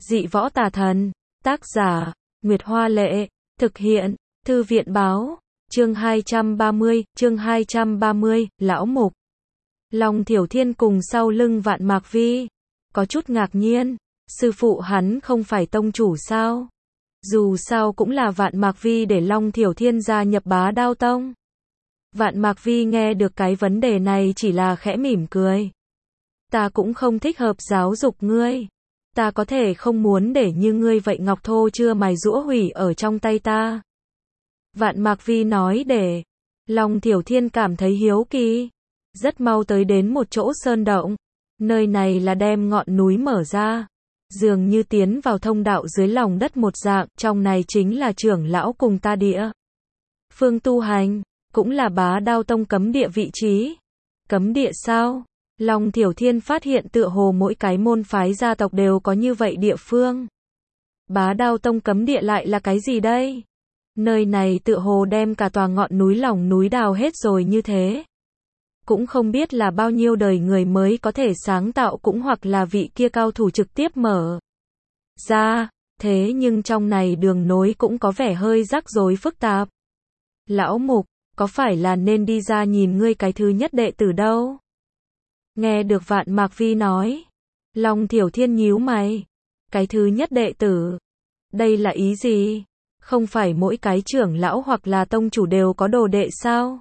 Dị võ tà thần. Tác giả, Nguyệt Hoa Lệ. Thực hiện, Thư viện Báo. Chương 230, Lão Mục. Long Thiểu Thiên cùng sau lưng Vạn Mạc Vi. Có chút ngạc nhiên, sư phụ hắn không phải tông chủ sao? Dù sao cũng là Vạn Mạc Vi để Long Thiểu Thiên gia nhập Bá Đao Tông. Vạn Mạc Vi nghe được cái vấn đề này chỉ là khẽ mỉm cười. Ta cũng không thích hợp giáo dục ngươi. Ta có thể không muốn để như ngươi vậy ngọc thô chưa mài giũa hủy ở trong tay ta. Vạn Mạc Vi nói để Long Thiểu Thiên cảm thấy hiếu kỳ. Rất mau tới đến một chỗ sơn động. Nơi này là đem ngọn núi mở ra. Dường như tiến vào thông đạo dưới lòng đất một dạng, trong này chính là trưởng lão cùng ta địa. Phương tu hành, cũng là Bá Đao Tông cấm địa vị trí. Cấm địa sao? Long Thiểu Thiên phát hiện tựa hồ mỗi cái môn phái gia tộc đều có như vậy địa phương. Bá Đao Tông cấm địa lại là cái gì đây? Nơi này tựa hồ đem cả tòa ngọn núi lòng núi đào hết rồi như thế. Cũng không biết là bao nhiêu đời người mới có thể sáng tạo cũng hoặc là vị kia cao thủ trực tiếp mở ra, thế nhưng trong này đường nối cũng có vẻ hơi rắc rối phức tạp. Lão Mục, có phải là nên đi ra nhìn ngươi cái thứ nhất đệ tử đâu? Nghe được Vạn Mạc Vi nói, Long Thiểu Thiên nhíu mày. Cái thứ nhất đệ tử? Đây là ý gì? Không phải mỗi cái trưởng lão hoặc là tông chủ đều có đồ đệ sao?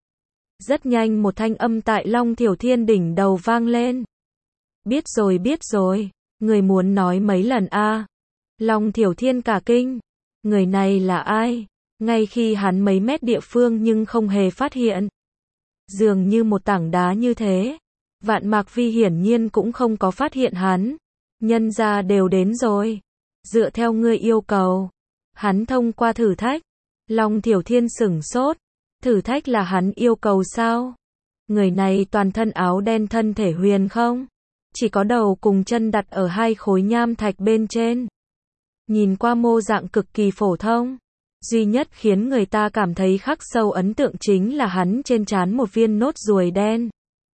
Rất nhanh một thanh âm tại Long Thiểu Thiên đỉnh đầu vang lên. Biết rồi, người muốn nói mấy lần a? Long Thiểu Thiên cả kinh. Người này là ai? Ngay khi hắn mấy mét địa phương nhưng không hề phát hiện. Dường như một tảng đá như thế. Vạn Mạc Vi hiển nhiên cũng không có phát hiện hắn. Nhân gia đều đến rồi. Dựa theo ngươi yêu cầu. Hắn thông qua thử thách. Long Thiểu Thiên sửng sốt. Thử thách là hắn yêu cầu sao? Người này toàn thân áo đen thân thể huyền không? Chỉ có đầu cùng chân đặt ở hai khối nham thạch bên trên. Nhìn qua mô dạng cực kỳ phổ thông. Duy nhất khiến người ta cảm thấy khắc sâu ấn tượng chính là hắn trên trán một viên nốt ruồi đen.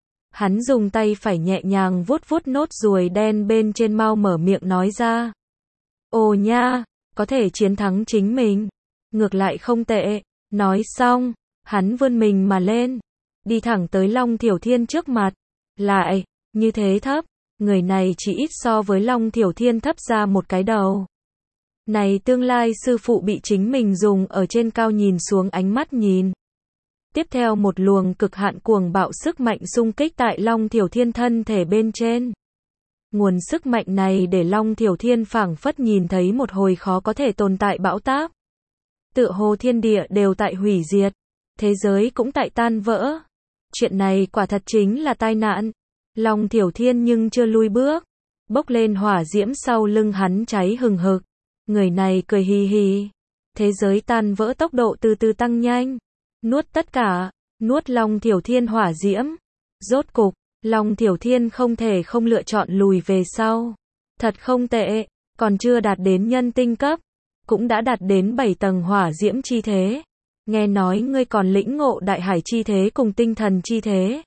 Hắn dùng tay phải nhẹ nhàng vuốt vuốt nốt ruồi đen bên trên mau mở miệng nói ra. Ồ nha, có thể chiến thắng chính mình. Ngược lại không tệ. Nói xong, hắn vươn mình mà lên. Đi thẳng tới Long Thiểu Thiên trước mặt. Lại, như thế thấp. Người này chỉ ít so với Long Thiểu Thiên thấp ra một cái đầu. Này tương lai sư phụ bị chính mình dùng ở trên cao nhìn xuống ánh mắt nhìn. Tiếp theo một luồng cực hạn cuồng bạo sức mạnh xung kích tại Long Thiểu Thiên thân thể bên trên. Nguồn sức mạnh này để Long Thiểu Thiên phảng phất nhìn thấy một hồi khó có thể tồn tại bão táp. Tựa hồ thiên địa đều tại hủy diệt, thế giới cũng tại tan vỡ. Chuyện này quả thật chính là tai nạn. Long Thiểu Thiên nhưng chưa lui bước. Bốc lên hỏa diễm sau lưng hắn cháy hừng hực. Người này cười hì hì. Thế giới tan vỡ tốc độ từ từ tăng nhanh. Nuốt tất cả, nuốt Long Thiểu Thiên hỏa diễm. Rốt cục, Long Thiểu Thiên không thể không lựa chọn lùi về sau. Thật không tệ, còn chưa đạt đến nhân tinh cấp, cũng đã đạt đến 7 tầng hỏa diễm chi thế. Nghe nói ngươi còn lĩnh ngộ đại hải chi thế cùng tinh thần chi thế.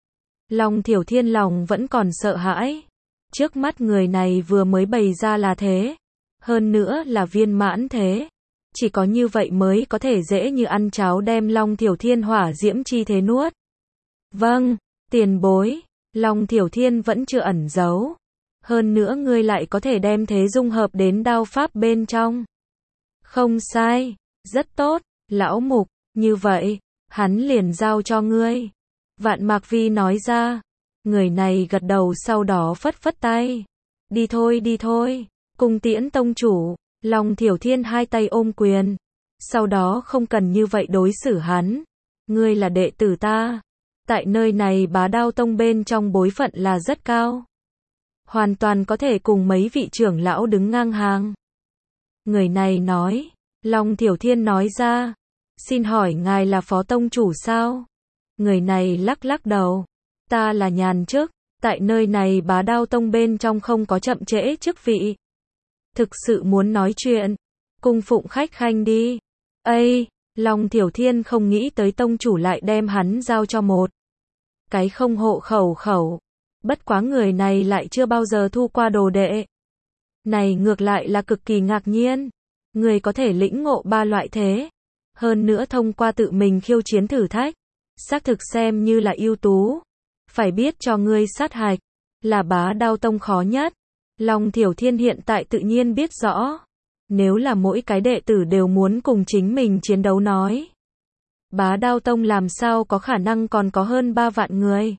Long Thiểu Thiên lòng vẫn còn sợ hãi. Trước mắt người này vừa mới bày ra là thế. Hơn nữa là viên mãn thế. Chỉ có như vậy mới có thể dễ như ăn cháo đem Long Thiểu Thiên hỏa diễm chi thế nuốt. Vâng, tiền bối. Long Thiểu Thiên vẫn chưa ẩn giấu. Hơn nữa ngươi lại có thể đem thế dung hợp đến đao pháp bên trong. Không sai, rất tốt, Lão Mục, như vậy, hắn liền giao cho ngươi. Vạn Mạc Vi nói ra. Người này gật đầu sau đó phất phất tay. Đi thôi, cung tiễn tông chủ. Long Thiểu Thiên hai tay ôm quyền. Sau đó không cần như vậy đối xử hắn. Ngươi là đệ tử ta. Tại nơi này Bá Đao Tông bên trong bối phận là rất cao. Hoàn toàn có thể cùng mấy vị trưởng lão đứng ngang hàng. Người này nói. Long Thiểu Thiên nói ra. Xin hỏi ngài là phó tông chủ sao? Người này lắc lắc đầu. Ta là nhàn chức. Tại nơi này Bá Đao Tông bên trong không có chậm trễ chức vị. Thực sự muốn nói chuyện. Cung phụng khách khanh đi. Ây, Long Thiểu Thiên không nghĩ tới tông chủ lại đem hắn giao cho một cái không hộ khẩu. Bất quá người này lại chưa bao giờ thu qua đồ đệ. Này ngược lại là cực kỳ ngạc nhiên. Người có thể lĩnh ngộ ba loại thế. Hơn nữa thông qua tự mình khiêu chiến thử thách. Xác thực xem như là ưu tú. Phải biết cho ngươi sát hạch. Là Bá Đao Tông khó nhất. Long Thiểu Thiên hiện tại tự nhiên biết rõ. Nếu là mỗi cái đệ tử đều muốn cùng chính mình chiến đấu nói. Bá Đao Tông làm sao có khả năng còn có hơn 3 vạn người.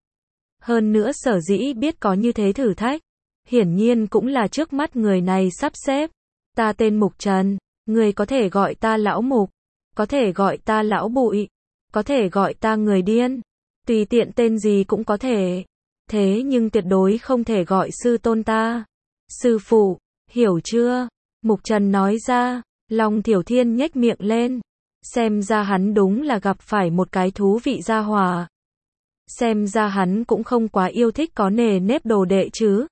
Hơn nữa sở dĩ biết có như thế thử thách. Hiển nhiên cũng là trước mắt người này sắp xếp. Ta tên Mục Trần. Người có thể gọi ta lão Mục. Có thể gọi ta lão Bụi. Có thể gọi ta người điên. Tùy tiện tên gì cũng có thể. Thế nhưng tuyệt đối không thể gọi sư tôn ta. Sư phụ, hiểu chưa? Mục Trần nói ra. Long Thiểu Thiên nhếch miệng lên. Xem ra hắn đúng là gặp phải một cái thú vị gia hỏa. Xem ra hắn cũng không quá yêu thích có nề nếp đồ đệ chứ.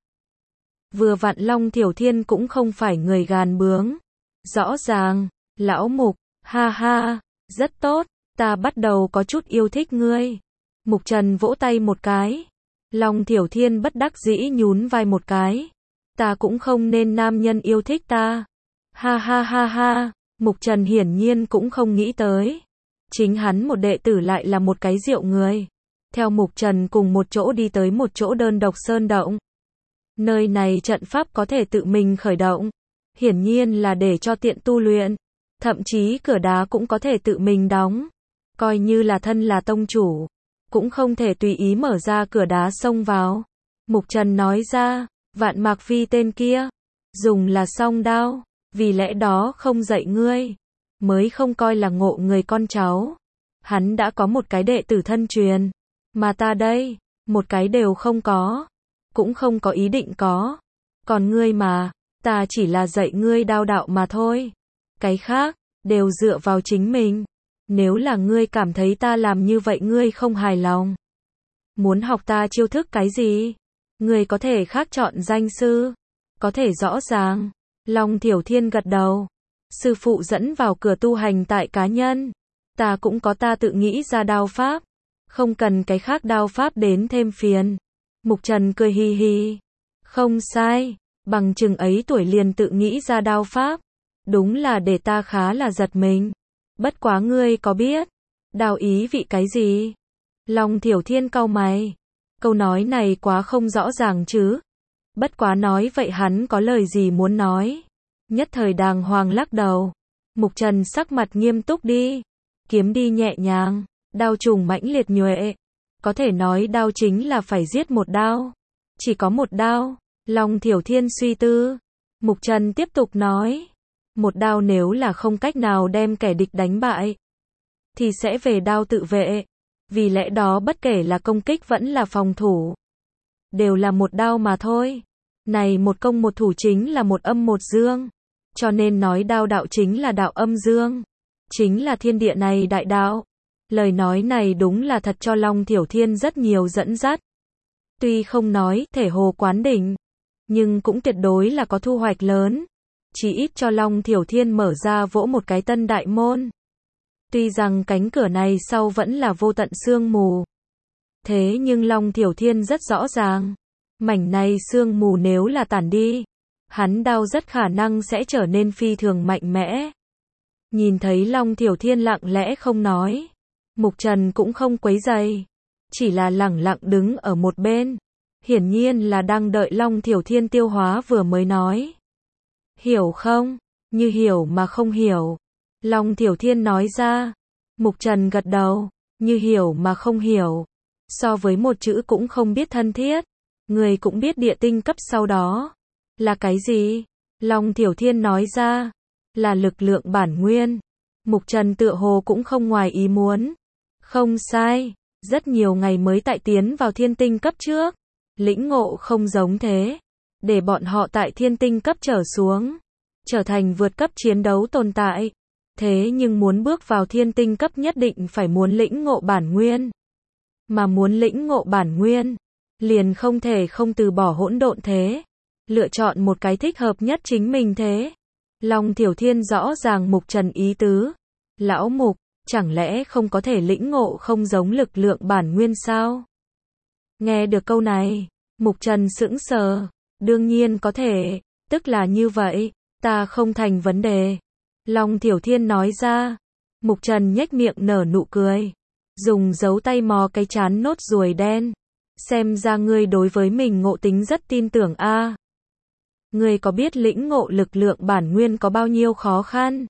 Vừa vặn Long Thiểu Thiên cũng không phải người gàn bướng. Rõ ràng, lão Mục, ha ha, rất tốt, ta bắt đầu có chút yêu thích ngươi. Mục Trần vỗ tay một cái. Long Thiểu Thiên bất đắc dĩ nhún vai một cái. Ta cũng không nên nam nhân yêu thích ta. Ha ha ha ha, Mục Trần hiển nhiên cũng không nghĩ tới. Chính hắn một đệ tử lại là một cái rượu người. Theo Mục Trần cùng một chỗ đi tới một chỗ đơn độc sơn động. Nơi này trận pháp có thể tự mình khởi động. Hiển nhiên là để cho tiện tu luyện. Thậm chí cửa đá cũng có thể tự mình đóng. Coi như là thân là tông chủ. Cũng không thể tùy ý mở ra cửa đá xông vào. Mục Trần nói ra, Vạn Mạc Phi tên kia. Dùng là song đao. Vì lẽ đó không dạy ngươi. Mới không coi là ngộ người con cháu. Hắn đã có một cái đệ tử thân truyền. Mà ta đây, một cái đều không có. Cũng không có ý định có. Còn ngươi mà, ta chỉ là dạy ngươi đao đạo mà thôi. Cái khác, đều dựa vào chính mình. Nếu là ngươi cảm thấy ta làm như vậy ngươi không hài lòng. Muốn học ta chiêu thức cái gì? Ngươi có thể khác chọn danh sư. Có thể rõ ràng. Long Thiểu Thiên gật đầu. Sư phụ dẫn vào cửa tu hành tại cá nhân. Ta cũng có ta tự nghĩ ra đao pháp. Không cần cái khác đao pháp đến thêm phiền. Mục Trần cười hi hi. Không sai. Bằng chừng ấy tuổi liền tự nghĩ ra đao pháp. Đúng là để ta khá là giật mình. Bất quá ngươi có biết. Đao ý vị cái gì? Long Thiểu Thiên cau mày. Câu nói này quá không rõ ràng chứ. Bất quá nói vậy hắn có lời gì muốn nói. Nhất thời đàng hoàng lắc đầu. Mục Trần sắc mặt nghiêm túc đi. Kiếm đi nhẹ nhàng. Đao trùng mãnh liệt nhuệ. Có thể nói đao chính là phải giết một đao. Chỉ có một đao. Long Thiểu Thiên suy tư. Mục Trần tiếp tục nói. Một đao nếu là không cách nào đem kẻ địch đánh bại. Thì sẽ về đao tự vệ. Vì lẽ đó bất kể là công kích vẫn là phòng thủ. Đều là một đao mà thôi. Này một công một thủ chính là một âm một dương. Cho nên nói đao đạo chính là đạo âm dương. Chính là thiên địa này đại đạo. Lời nói này đúng là thật cho Long Thiểu Thiên rất nhiều dẫn dắt. Tuy không nói thể hồ quán đỉnh. Nhưng cũng tuyệt đối là có thu hoạch lớn. Chỉ ít cho Long Thiểu Thiên mở ra vỗ một cái tân đại môn. Tuy rằng cánh cửa này sau vẫn là vô tận sương mù. Thế nhưng Long Thiểu Thiên rất rõ ràng. Mảnh này sương mù nếu là tản đi. Hắn đao rất khả năng sẽ trở nên phi thường mạnh mẽ. Nhìn thấy Long Thiểu Thiên lặng lẽ không nói. Mục Trần cũng không quấy rầy. Chỉ là lẳng lặng đứng ở một bên. Hiển nhiên là đang đợi Long Thiểu Thiên tiêu hóa vừa mới nói. Hiểu không? Như hiểu mà không hiểu. Long Thiểu Thiên nói ra. Mục Trần gật đầu. Như hiểu mà không hiểu. So với một chữ cũng không biết thân thiết. Người cũng biết địa tinh cấp sau đó. Là cái gì? Long Thiểu Thiên nói ra. Là lực lượng bản nguyên. Mục Trần tựa hồ cũng không ngoài ý muốn. Không sai. Rất nhiều ngày mới tại tiến vào thiên tinh cấp trước. Lĩnh ngộ không giống thế. Để bọn họ tại thiên tinh cấp trở xuống. Trở thành vượt cấp chiến đấu tồn tại. Thế nhưng muốn bước vào thiên tinh cấp nhất định phải muốn lĩnh ngộ bản nguyên. Mà muốn lĩnh ngộ bản nguyên. Liền không thể không từ bỏ hỗn độn thế. Lựa chọn một cái thích hợp nhất chính mình thế. Long Thiểu Thiên rõ ràng Mục Trần ý tứ. Lão Mục, chẳng lẽ không có thể lĩnh ngộ không giống lực lượng bản nguyên sao? Nghe được câu này, Mục Trần sững sờ. Đương nhiên có thể. Tức là như vậy, ta không thành vấn đề. Long Thiểu Thiên nói ra. Mục Trần nhếch miệng nở nụ cười. Dùng dấu tay mò cái trán nốt ruồi đen. Xem ra ngươi đối với mình ngộ tính rất tin tưởng a. Ngươi có biết lĩnh ngộ lực lượng bản nguyên có bao nhiêu khó khăn?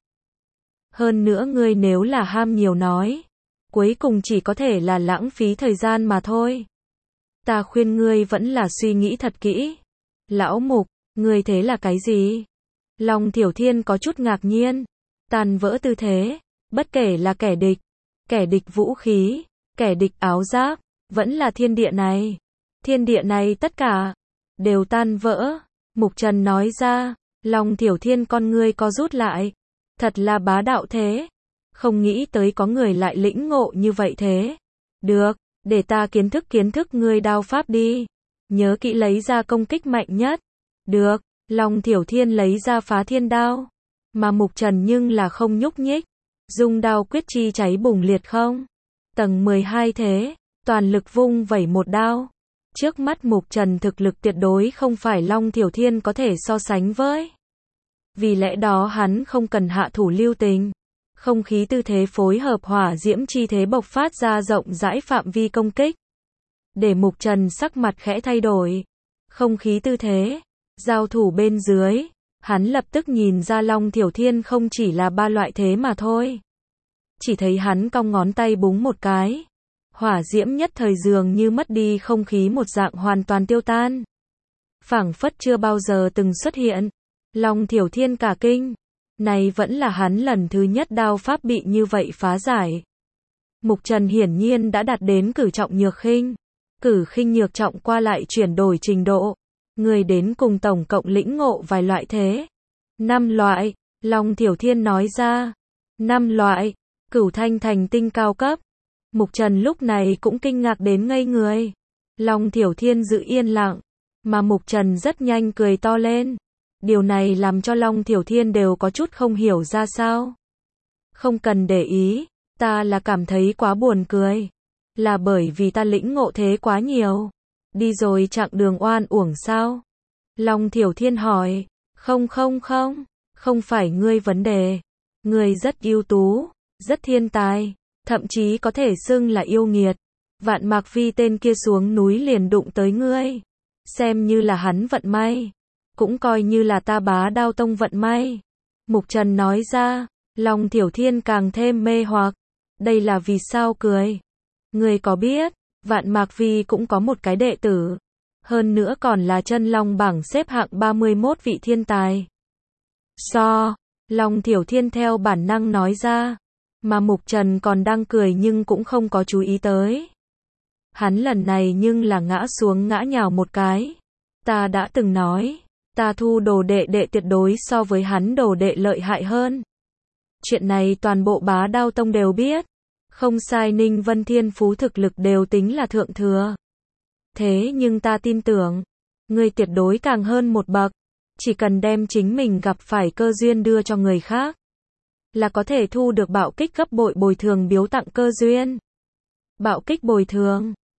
Hơn nữa ngươi nếu là ham nhiều nói, cuối cùng chỉ có thể là lãng phí thời gian mà thôi. Ta khuyên ngươi vẫn là suy nghĩ thật kỹ. Lão Mục, ngươi thế là cái gì? Long Thiểu Thiên có chút ngạc nhiên. Tàn vỡ tư thế, bất kể là kẻ địch vũ khí, kẻ địch áo giáp, vẫn là thiên địa này. Thiên địa này tất cả, đều tan vỡ. Mục Trần nói ra, Long Thiểu Thiên con ngươi co rút lại. Thật là bá đạo thế. Không nghĩ tới có người lại lĩnh ngộ như vậy thế. Được, để ta kiến thức ngươi đao pháp đi. Nhớ kỹ lấy ra công kích mạnh nhất. Được, Long Thiểu Thiên lấy ra phá thiên đao. Mà Mục Trần nhưng là không nhúc nhích. Dung đao quyết chi cháy bùng liệt không. Tầng 12 thế, toàn lực vung vẩy một đao. Trước mắt Mục Trần thực lực tuyệt đối không phải Long Thiểu Thiên có thể so sánh với. Vì lẽ đó hắn không cần hạ thủ lưu tình. Không khí tư thế phối hợp hỏa diễm chi thế bộc phát ra rộng rãi phạm vi công kích. Để Mục Trần sắc mặt khẽ thay đổi. Không khí tư thế, giao thủ bên dưới, hắn lập tức nhìn ra Long Thiểu Thiên không chỉ là ba loại thế mà thôi. Chỉ thấy hắn cong ngón tay búng một cái. Hỏa diễm nhất thời dường như mất đi không khí một dạng hoàn toàn tiêu tan. Phảng phất chưa bao giờ từng xuất hiện. Long Thiểu Thiên cả kinh. Này vẫn là hắn lần thứ nhất đao pháp bị như vậy phá giải. Mục Trần hiển nhiên đã đạt đến cử trọng nhược khinh. Cử khinh nhược trọng qua lại chuyển đổi trình độ. Người đến cùng tổng cộng lĩnh ngộ vài loại thế. 5 loại, Long Thiểu Thiên nói ra. 5 loại, Cửu Thanh thành tinh cao cấp. Mục Trần lúc này cũng kinh ngạc đến ngây người. Long Thiểu Thiên giữ yên lặng. Mà Mục Trần rất nhanh cười to lên. Điều này làm cho Long Thiểu Thiên đều có chút không hiểu ra sao. Không cần để ý, ta là cảm thấy quá buồn cười. Là bởi vì ta lĩnh ngộ thế quá nhiều. Đi rồi chặng đường oan uổng sao? Long Thiểu Thiên hỏi. Không phải ngươi vấn đề. Ngươi rất ưu tú, rất thiên tài, thậm chí có thể xưng là yêu nghiệt. Vạn Mạc Vi tên kia xuống núi liền đụng tới ngươi. Xem như là hắn vận may. Cũng coi như là ta Bá Đao Tông vận may. Mục Trần nói ra. Long Thiểu Thiên càng thêm mê hoặc. Đây là vì sao cười? Ngươi có biết, Vạn Mạc Vi cũng có một cái đệ tử. Hơn nữa còn là chân long bảng xếp hạng 31 vị thiên tài. Long Thiểu Thiên theo bản năng nói ra. Mà Mục Trần còn đang cười nhưng cũng không có chú ý tới. Hắn lần này nhưng là ngã xuống ngã nhào một cái. Ta đã từng nói, ta thu đồ đệ tuyệt đối so với hắn đồ đệ lợi hại hơn. Chuyện này toàn bộ Bá Đao Tông đều biết. Không sai, Ninh Vân Thiên phú thực lực đều tính là thượng thừa. Thế nhưng ta tin tưởng, ngươi tuyệt đối càng hơn một bậc. Chỉ cần đem chính mình gặp phải cơ duyên đưa cho người khác, là có thể thu được bạo kích gấp bội bồi thường biếu tặng cơ duyên. Bạo kích bồi thường.